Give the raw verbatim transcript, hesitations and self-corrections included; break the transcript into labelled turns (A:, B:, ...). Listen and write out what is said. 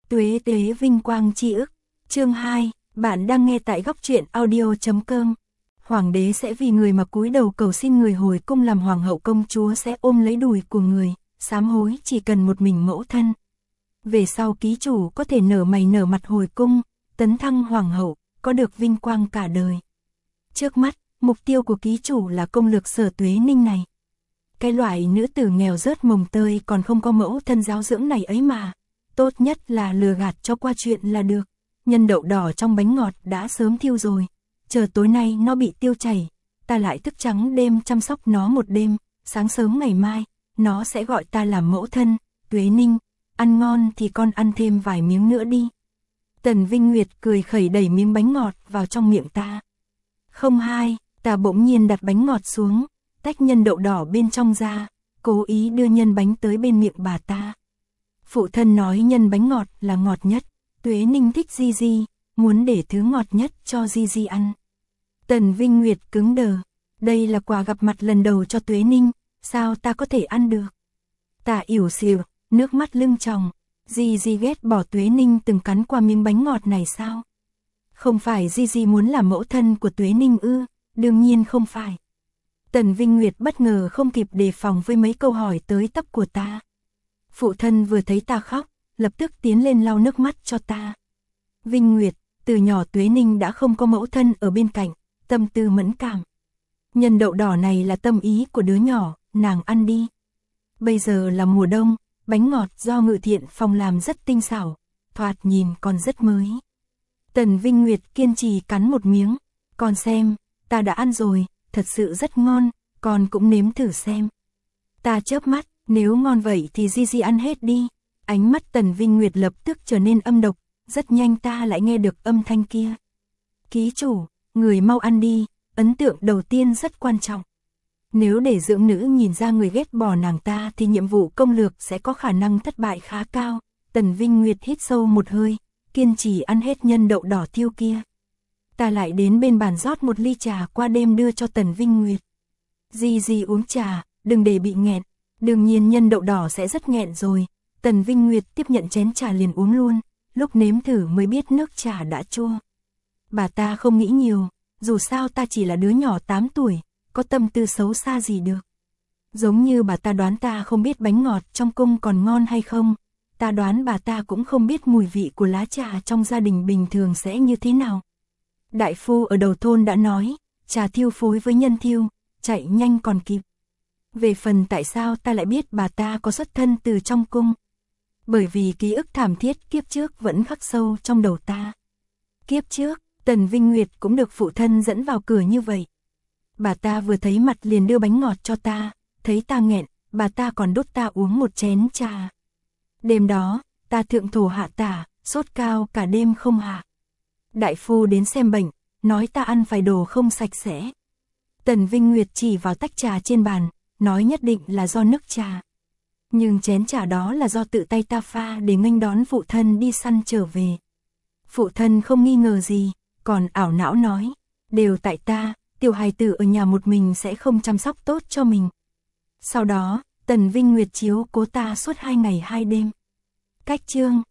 A: Tuế tuế vinh quang chi ức. Chương hai, bạn đang nghe tại góc truyện audio chấm com. Hoàng đế sẽ vì người mà cúi đầu cầu xin người hồi cung làm hoàng hậu, công chúa sẽ ôm lấy đùi của người, sám hối chỉ cần một mình mẫu thân. Về sau ký chủ có thể nở mày nở mặt hồi cung, tấn thăng hoàng hậu, có được vinh quang cả đời. Trước mắt, mục tiêu của ký chủ là công lược Sở Tuế Ninh này. Cái loại nữ tử nghèo rớt mồng tơi còn không có mẫu thân giáo dưỡng này ấy mà. Tốt nhất là lừa gạt cho qua chuyện là được. Nhân đậu đỏ trong bánh ngọt đã sớm thiêu rồi. Chờ tối nay nó bị tiêu chảy, ta lại thức trắng đêm chăm sóc nó một đêm. Sáng sớm ngày mai, nó sẽ gọi ta làm mẫu thân. Tuế Ninh, ăn ngon thì con ăn thêm vài miếng nữa đi. Tần Vinh Nguyệt cười khẩy đẩy miếng bánh ngọt vào trong miệng ta. Không hai, ta bỗng nhiên đặt bánh ngọt xuống, tách nhân đậu đỏ bên trong ra, cố ý đưa nhân bánh tới bên miệng bà ta. Phụ thân nói nhân bánh ngọt là ngọt nhất, Tuế Ninh thích Di Di, muốn để thứ ngọt nhất cho Di Di ăn. Tần Vinh Nguyệt cứng đờ, đây là quà gặp mặt lần đầu cho Tuế Ninh, sao ta có thể ăn được? Ta ỉu xìu, nước mắt lưng tròng, Di Di ghét bỏ Tuế Ninh từng cắn qua miếng bánh ngọt này sao? Không phải Di Di muốn làm mẫu thân của Tuế Ninh ư? Đương nhiên không phải. Tần Vinh Nguyệt bất ngờ không kịp đề phòng với mấy câu hỏi tới tấp của ta. Phụ thân vừa thấy ta khóc, lập tức tiến lên lau nước mắt cho ta. Vinh Nguyệt, từ nhỏ Tuế Ninh đã không có mẫu thân ở bên cạnh, tâm tư mẫn cảm. Nhân đậu đỏ này là tâm ý của đứa nhỏ, nàng ăn đi. Bây giờ là mùa đông, bánh ngọt do Ngự Thiện Phòng làm rất tinh xảo, thoạt nhìn còn rất mới. Tần Vinh Nguyệt kiên trì cắn một miếng, con xem, ta đã ăn rồi, thật sự rất ngon, con cũng nếm thử xem. Ta chớp mắt, nếu ngon vậy thì Di Di ăn hết đi. Ánh mắt Tần Vinh Nguyệt lập tức trở nên âm độc, rất nhanh ta lại nghe được âm thanh kia. Ký chủ, người mau ăn đi, ấn tượng đầu tiên rất quan trọng. Nếu để dưỡng nữ nhìn ra người ghét bỏ nàng ta thì nhiệm vụ công lược sẽ có khả năng thất bại khá cao. Tần Vinh Nguyệt hít sâu một hơi, kiên trì ăn hết nhân đậu đỏ thiêu kia. Ta lại đến bên bàn rót một ly trà qua đêm đưa cho Tần Vinh Nguyệt. Di Di uống trà, đừng để bị nghẹn. Đương nhiên nhân đậu đỏ sẽ rất nghẹn rồi. Tần Vinh Nguyệt tiếp nhận chén trà liền uống luôn, lúc nếm thử mới biết nước trà đã chua. Bà ta không nghĩ nhiều, dù sao ta chỉ là đứa nhỏ tám tuổi, có tâm tư xấu xa gì được. Giống như bà ta đoán ta không biết bánh ngọt trong cung còn ngon hay không, ta đoán bà ta cũng không biết mùi vị của lá trà trong gia đình bình thường sẽ như thế nào. Đại phu ở đầu thôn đã nói, trà thiêu phối với nhân thiêu, chạy nhanh còn kịp. Về phần tại sao ta lại biết bà ta có xuất thân từ trong cung? Bởi vì ký ức thảm thiết kiếp trước vẫn khắc sâu trong đầu ta. Kiếp trước, Tần Vinh Nguyệt cũng được phụ thân dẫn vào cửa như vậy. Bà ta vừa thấy mặt liền đưa bánh ngọt cho ta, thấy ta nghẹn, bà ta còn đút ta uống một chén trà. Đêm đó, ta thượng thổ hạ tả, sốt cao cả đêm không hạ. Đại phu đến xem bệnh, nói ta ăn phải đồ không sạch sẽ. Tần Vinh Nguyệt chỉ vào tách trà trên bàn, nói nhất định là do nước trà. Nhưng chén trà đó là do tự tay ta pha để nghênh đón phụ thân đi săn trở về. Phụ thân không nghi ngờ gì, còn ảo não nói, đều tại ta, tiểu hài tử ở nhà một mình sẽ không chăm sóc tốt cho mình. Sau đó, Tần Vinh Nguyệt chiếu cố ta suốt hai ngày hai đêm. Cách chương